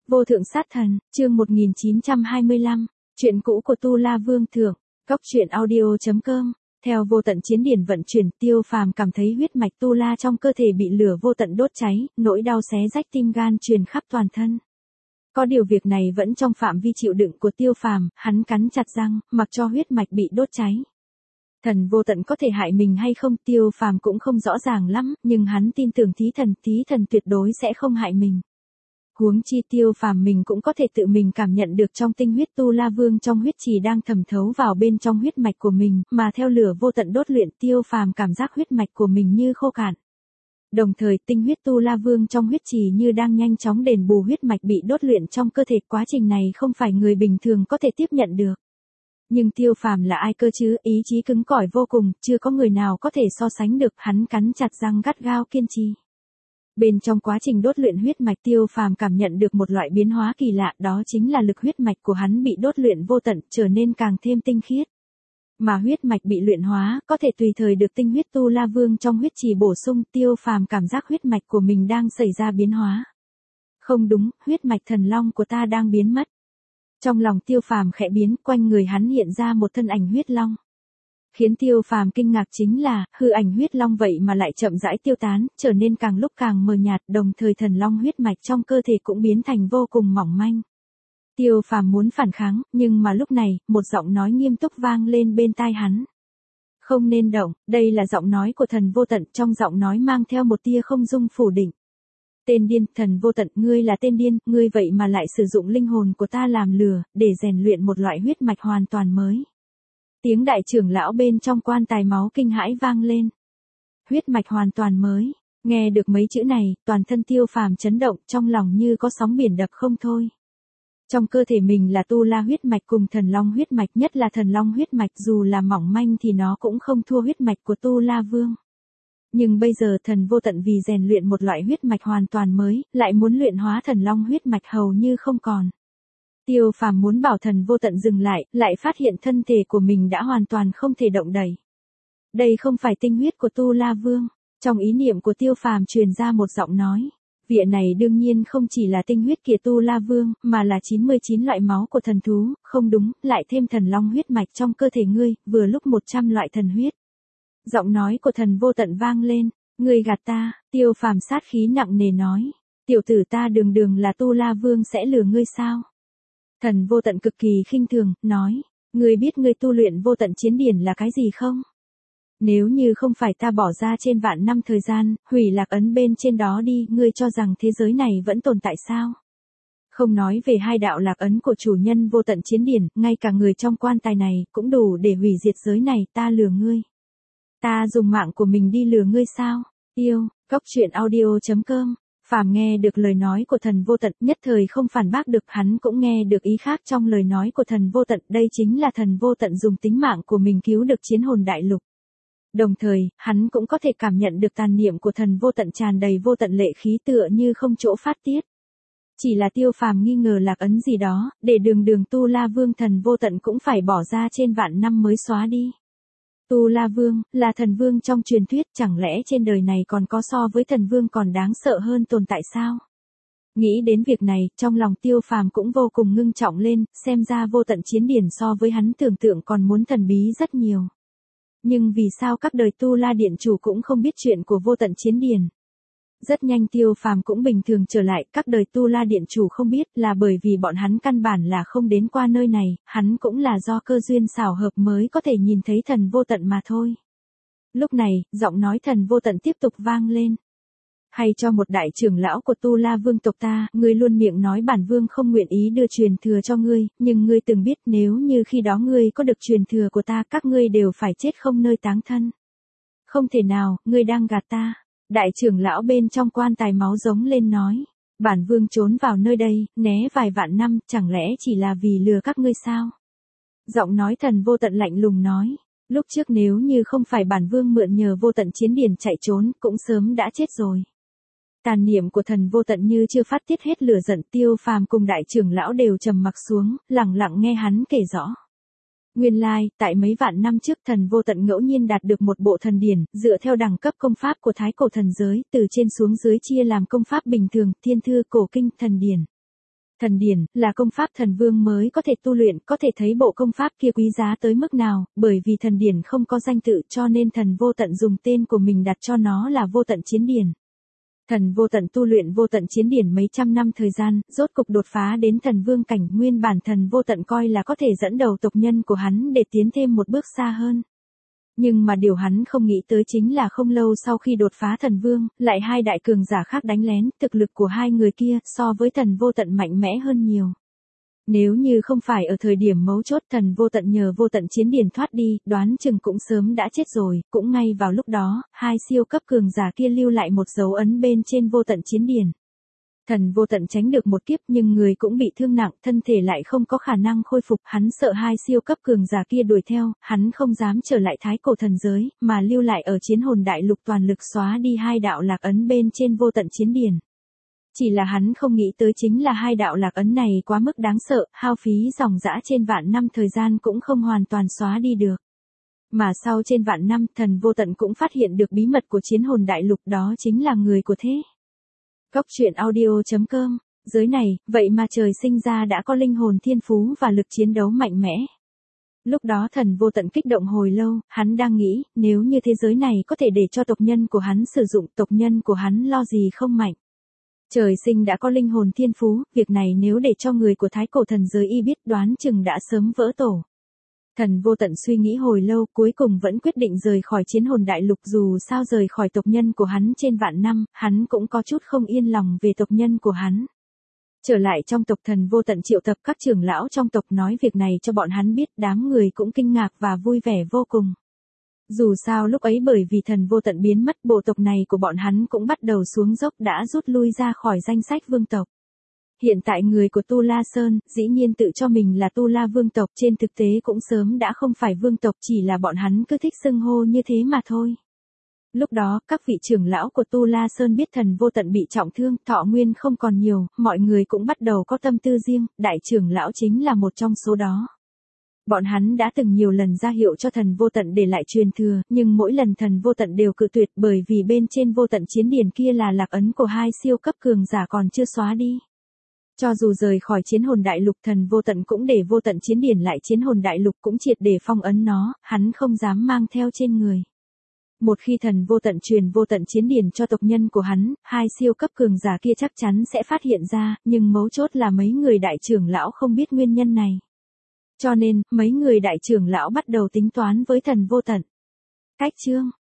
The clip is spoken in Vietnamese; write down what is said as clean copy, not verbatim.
Vô thượng sát thần, chương 1925, chuyện cũ của Tu La Vương Thượng, góc truyện audio.com. Theo vô tận chiến điển vận chuyển, Tiêu Phàm cảm thấy huyết mạch Tu La trong cơ thể bị lửa vô tận đốt cháy, nỗi đau xé rách tim gan truyền khắp toàn thân. Có điều việc này vẫn trong phạm vi chịu đựng của Tiêu Phàm, hắn cắn chặt răng, mặc cho huyết mạch bị đốt cháy. Thần vô tận có thể hại mình hay không, Tiêu Phàm cũng không rõ ràng lắm, nhưng hắn tin tưởng thí thần tuyệt đối sẽ không hại mình. Huống chi Tiêu Phàm mình cũng có thể tự mình cảm nhận được trong tinh huyết Tu La Vương trong huyết trì đang thẩm thấu vào bên trong huyết mạch của mình, mà theo lửa vô tận đốt luyện, Tiêu Phàm cảm giác huyết mạch của mình như khô cạn. Đồng thời tinh huyết Tu La Vương trong huyết trì như đang nhanh chóng đền bù huyết mạch bị đốt luyện trong cơ thể, quá trình này không phải người bình thường có thể tiếp nhận được. Nhưng Tiêu Phàm là ai cơ chứ, ý chí cứng cỏi vô cùng, chưa có người nào có thể so sánh được, hắn cắn chặt răng gắt gao kiên trì. Bên trong quá trình đốt luyện huyết mạch, Tiêu Phàm cảm nhận được một loại biến hóa kỳ lạ, đó chính là lực huyết mạch của hắn bị đốt luyện vô tận, trở nên càng thêm tinh khiết. Mà huyết mạch bị luyện hóa, có thể tùy thời được tinh huyết Tu La Vương trong huyết trì bổ sung, Tiêu Phàm cảm giác huyết mạch của mình đang xảy ra biến hóa. Không đúng, huyết mạch thần long của ta đang biến mất. Trong lòng Tiêu Phàm khẽ biến, quanh người hắn hiện ra một thân ảnh huyết long. Khiến Tiêu Phàm kinh ngạc chính là, hư ảnh huyết long vậy mà lại chậm rãi tiêu tán, trở nên càng lúc càng mờ nhạt, đồng thời thần long huyết mạch trong cơ thể cũng biến thành vô cùng mỏng manh. Tiêu Phàm muốn phản kháng, nhưng mà lúc này, một giọng nói nghiêm túc vang lên bên tai hắn. Không nên động, đây là giọng nói của thần vô tận, trong giọng nói mang theo một tia không dung phủ định. Tên điên, thần vô tận, ngươi là tên điên, ngươi vậy mà lại sử dụng linh hồn của ta làm lửa, để rèn luyện một loại huyết mạch hoàn toàn mới. Tiếng đại trưởng lão bên trong quan tài máu kinh hãi vang lên. Huyết mạch hoàn toàn mới, nghe được mấy chữ này, toàn thân Tiêu Phàm chấn động, trong lòng như có sóng biển đập không thôi. Trong cơ thể mình là Tu La huyết mạch cùng thần long huyết mạch, nhất là thần long huyết mạch dù là mỏng manh thì nó cũng không thua huyết mạch của Tu La Vương. Nhưng bây giờ thần vô tận vì rèn luyện một loại huyết mạch hoàn toàn mới, lại muốn luyện hóa thần long huyết mạch hầu như không còn. Tiêu Phàm muốn bảo thần vô tận dừng lại phát hiện thân thể của mình đã hoàn toàn không thể động đậy. Đây không phải tinh huyết của Tu La Vương. Trong ý niệm của Tiêu Phàm truyền ra một giọng nói. Vỉa này đương nhiên không chỉ là tinh huyết của Tu La Vương, mà là 99 loại máu của thần thú, không đúng, lại thêm thần long huyết mạch trong cơ thể ngươi, vừa lúc 100 loại thần huyết. Giọng nói của thần vô tận vang lên, ngươi gạt ta, Tiêu Phàm sát khí nặng nề nói. Tiểu tử ta đường là Tu La Vương sẽ lừa ngươi sao? Thần vô tận cực kỳ khinh thường, nói, ngươi biết ngươi tu luyện vô tận chiến điển là cái gì không? Nếu như không phải ta bỏ ra trên vạn năm thời gian, hủy lạc ấn bên trên đó đi, ngươi cho rằng thế giới này vẫn tồn tại sao? Không nói về hai đạo lạc ấn của chủ nhân vô tận chiến điển, ngay cả người trong quan tài này, cũng đủ để hủy diệt giới này, ta lừa ngươi. Ta dùng mạng của mình đi lừa ngươi sao? Yêu, góc truyện audio.com. Phàm nghe được lời nói của thần vô tận, nhất thời không phản bác được, hắn cũng nghe được ý khác trong lời nói của thần vô tận, đây chính là thần vô tận dùng tính mạng của mình cứu được chiến hồn đại lục. Đồng thời, hắn cũng có thể cảm nhận được tàn niệm của thần vô tận tràn đầy vô tận lệ khí tựa như không chỗ phát tiết. Chỉ là Tiêu Phàm nghi ngờ lạc ấn gì đó, để đường Tu La Vương thần vô tận cũng phải bỏ ra trên vạn năm mới xóa đi. Tu La Vương, là thần vương trong truyền thuyết, chẳng lẽ trên đời này còn có so với thần vương còn đáng sợ hơn tồn tại sao? Nghĩ đến việc này, trong lòng Tiêu Phàm cũng vô cùng ngưng trọng lên, xem ra vô tận chiến điển so với hắn tưởng tượng còn muốn thần bí rất nhiều. Nhưng vì sao các đời Tu La Điện chủ cũng không biết chuyện của vô tận chiến điển? Rất nhanh Tiêu Phàm cũng bình thường trở lại, các đời Tu La Điện chủ không biết là bởi vì bọn hắn căn bản là không đến qua nơi này, hắn cũng là do cơ duyên xảo hợp mới có thể nhìn thấy thần vô tận mà thôi. Lúc này, giọng nói thần vô tận tiếp tục vang lên. Hay cho một đại trưởng lão của Tu La Vương tộc ta, ngươi luôn miệng nói bản vương không nguyện ý đưa truyền thừa cho ngươi, nhưng ngươi từng biết nếu như khi đó ngươi có được truyền thừa của ta, các ngươi đều phải chết không nơi táng thân. Không thể nào, ngươi đang gạt ta. Đại trưởng lão bên trong quan tài máu giống lên nói, bản vương trốn vào nơi đây, né vài vạn năm, chẳng lẽ chỉ là vì lừa các ngươi sao? Giọng nói thần vô tận lạnh lùng nói, lúc trước nếu như không phải bản vương mượn nhờ vô tận chiến điển chạy trốn, cũng sớm đã chết rồi. Tàn niệm của thần vô tận như chưa phát tiết hết lửa giận, Tiêu Phàm cùng đại trưởng lão đều trầm mặc xuống, lặng lặng nghe hắn kể rõ. Nguyên lai, tại mấy vạn năm trước thần vô tận ngẫu nhiên đạt được một bộ thần điển, dựa theo đẳng cấp công pháp của thái cổ thần giới, từ trên xuống dưới chia làm công pháp bình thường, thiên thư, cổ kinh, thần điển. Thần điển, là công pháp thần vương mới có thể tu luyện, có thể thấy bộ công pháp kia quý giá tới mức nào, bởi vì thần điển không có danh tự cho nên thần vô tận dùng tên của mình đặt cho nó là vô tận chiến điển. Thần vô tận tu luyện vô tận chiến điển mấy trăm năm thời gian, rốt cục đột phá đến thần vương cảnh, nguyên bản thần vô tận coi là có thể dẫn đầu tộc nhân của hắn để tiến thêm một bước xa hơn. Nhưng mà điều hắn không nghĩ tới chính là không lâu sau khi đột phá thần vương, lại hai đại cường giả khác đánh lén, thực lực của hai người kia so với thần vô tận mạnh mẽ hơn nhiều. Nếu như không phải ở thời điểm mấu chốt thần vô tận nhờ vô tận chiến điển thoát đi, đoán chừng cũng sớm đã chết rồi, cũng ngay vào lúc đó, hai siêu cấp cường giả kia lưu lại một dấu ấn bên trên vô tận chiến điển. Thần vô tận tránh được một kiếp nhưng người cũng bị thương nặng, thân thể lại không có khả năng khôi phục, hắn sợ hai siêu cấp cường giả kia đuổi theo, hắn không dám trở lại thái cổ thần giới, mà lưu lại ở chiến hồn đại lục toàn lực xóa đi hai đạo lạc ấn bên trên vô tận chiến điển. Chỉ là hắn không nghĩ tới chính là hai đạo lạc ấn này quá mức đáng sợ, hao phí dòng dã trên vạn năm thời gian cũng không hoàn toàn xóa đi được. Mà sau trên vạn năm, thần vô tận cũng phát hiện được bí mật của chiến hồn đại lục, đó chính là người của thế. Góc truyện audio.com, giới này, vậy mà trời sinh ra đã có linh hồn thiên phú và lực chiến đấu mạnh mẽ. Lúc đó thần vô tận kích động hồi lâu, hắn đang nghĩ, nếu như thế giới này có thể để cho tộc nhân của hắn sử dụng, tộc nhân của hắn lo gì không mạnh. Trời sinh đã có linh hồn thiên phú, việc này nếu để cho người của thái cổ thần giới y biết đoán chừng đã sớm vỡ tổ. Thần vô tận suy nghĩ hồi lâu, cuối cùng vẫn quyết định rời khỏi chiến hồn đại lục, dù sao rời khỏi tộc nhân của hắn trên vạn năm, hắn cũng có chút không yên lòng về tộc nhân của hắn. Trở lại trong tộc, thần vô tận triệu tập các trưởng lão trong tộc nói việc này cho bọn hắn biết, đám người cũng kinh ngạc và vui vẻ vô cùng. Dù sao lúc ấy bởi vì thần vô tận biến mất, bộ tộc này của bọn hắn cũng bắt đầu xuống dốc, đã rút lui ra khỏi danh sách vương tộc. Hiện tại người của Tu La Sơn, dĩ nhiên tự cho mình là Tu La vương tộc, trên thực tế cũng sớm đã không phải vương tộc, chỉ là bọn hắn cứ thích xưng hô như thế mà thôi. Lúc đó, các vị trưởng lão của Tu La Sơn biết thần vô tận bị trọng thương, thọ nguyên không còn nhiều, mọi người cũng bắt đầu có tâm tư riêng, đại trưởng lão chính là một trong số đó. Bọn hắn đã từng nhiều lần ra hiệu cho thần vô tận để lại truyền thừa, nhưng mỗi lần thần vô tận đều cự tuyệt, bởi vì bên trên vô tận chiến điển kia là lạc ấn của hai siêu cấp cường giả còn chưa xóa đi. Cho dù rời khỏi chiến hồn đại lục, thần vô tận cũng để vô tận chiến điển lại chiến hồn đại lục, cũng triệt để phong ấn nó, hắn không dám mang theo trên người. Một khi thần vô tận truyền vô tận chiến điển cho tộc nhân của hắn, hai siêu cấp cường giả kia chắc chắn sẽ phát hiện ra, nhưng mấu chốt là mấy người đại trưởng lão không biết nguyên nhân này. Cho nên, mấy người đại trưởng lão bắt đầu tính toán với thần vô tận. Cách chương